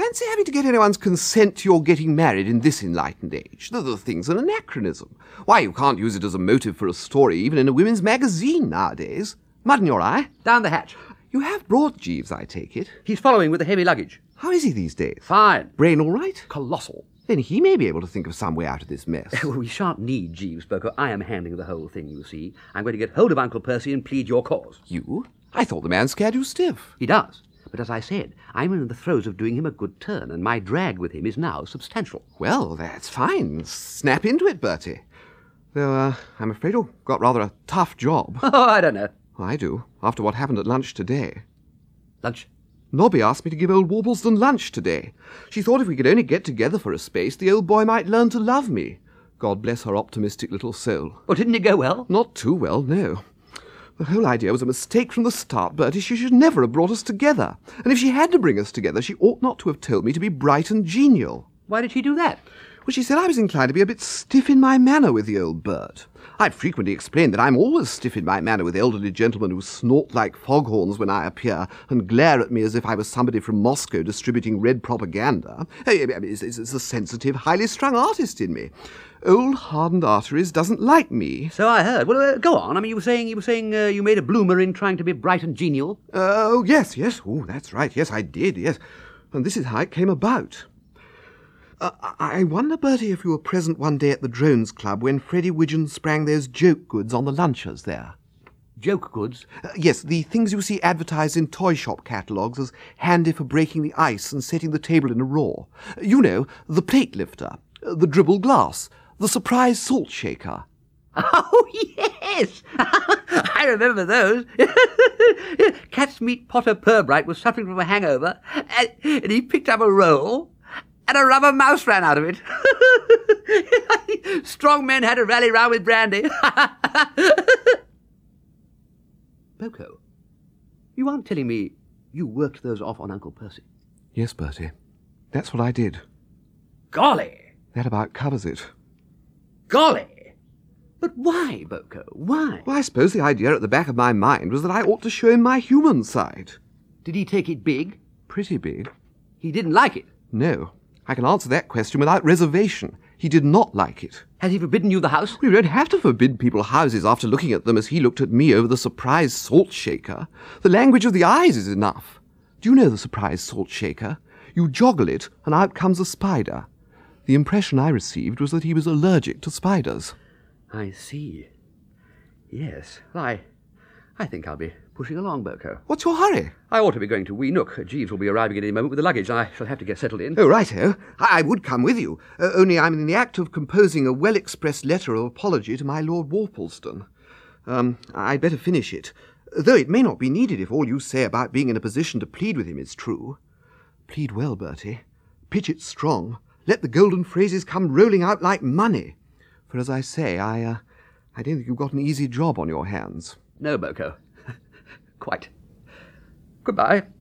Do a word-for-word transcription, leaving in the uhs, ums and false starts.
fancy having to get anyone's consent to your getting married in this enlightened age. The, the thing's an anachronism. Why, you can't use it as a motive for a story even in a women's magazine nowadays. Mud in your eye? Down the hatch. You have brought Jeeves, I take it. He's following with the heavy luggage. How is he these days? Fine. Brain all right? Colossal. Then he may be able to think of some way out of this mess. We shan't need Jeeves, Boko. I am handling the whole thing, you see. I'm going to get hold of Uncle Percy and plead your cause. You? I thought the man scared you stiff. He does. But as I said, I'm in the throes of doing him a good turn, and my drag with him is now substantial. Well, that's fine. Snap into it, Bertie. Though, uh, I'm afraid you've got rather a tough job. Oh, I don't know. I do, after what happened at lunch today. Lunch? Nobby asked me to give old Warbleston lunch today. She thought if we could only get together for a space, the old boy might learn to love me. God bless her optimistic little soul. Well, didn't it go well? Not too well, no. The whole idea was a mistake from the start, Bertie. She should never have brought us together. And if she had to bring us together, she ought not to have told me to be bright and genial. Why did she do that? Well, she said I was inclined to be a bit stiff in my manner with the old Bert. I've frequently explained that I'm always stiff in my manner with elderly gentlemen who snort like foghorns when I appear and glare at me as if I was somebody from Moscow distributing red propaganda. It's, it's, it's a sensitive, highly strung artist in me. Old hardened arteries doesn't like me. So I heard. Well, uh, go on. I mean, you were saying you were saying uh, you made a bloomer in trying to be bright and genial. Oh, uh, yes, yes. Oh, that's right. Yes, I did, yes. And this is how it came about. Uh, I wonder, Bertie, if you were present one day at the Drones Club when Freddie Widgeon sprang those joke goods on the lunchers there. Joke goods? Uh, yes, the things you see advertised in toy shop catalogues as handy for breaking the ice and setting the table in a roar. You know, the plate lifter, uh, the dribble glass, the surprise salt shaker. Oh, yes! I remember those. Cat's Meat Potter Purbright was suffering from a hangover, and, and he picked up a roll, and a rubber mouse ran out of it. Strong men had to rally round with brandy. Boko, you aren't telling me you worked those off on Uncle Percy? Yes, Bertie. That's what I did. Golly! That about covers it. Golly! But why, Boko? Why? Well, I suppose the idea at the back of my mind was that I ought to show him my human side. Did he take it big? Pretty big. He didn't like it? No. I can answer that question without reservation. He did not like it. Has he forbidden you the house? We don't have to forbid people houses after looking at them as he looked at me over the surprise salt shaker. The language of the eyes is enough. Do you know the surprise salt shaker? You joggle it, and out comes a spider. The impression I received was that he was allergic to spiders. I see. Yes. I I think I'll be pushing along, Boko. What's your hurry? I ought to be going to Wee Nook. Jeeves will be arriving at any moment with the luggage. I shall have to get settled in. Oh, righto. I, I would come with you, uh, only I'm in the act of composing a well-expressed letter of apology to my Lord Worplesdon. Um, I'd better finish it, though it may not be needed if all you say about being in a position to plead with him is true. Plead well, Bertie. Pitch it strong. Let the golden phrases come rolling out like money. For as I say, I, uh, I don't think you've got an easy job on your hands. No, Boko. Quite. Goodbye.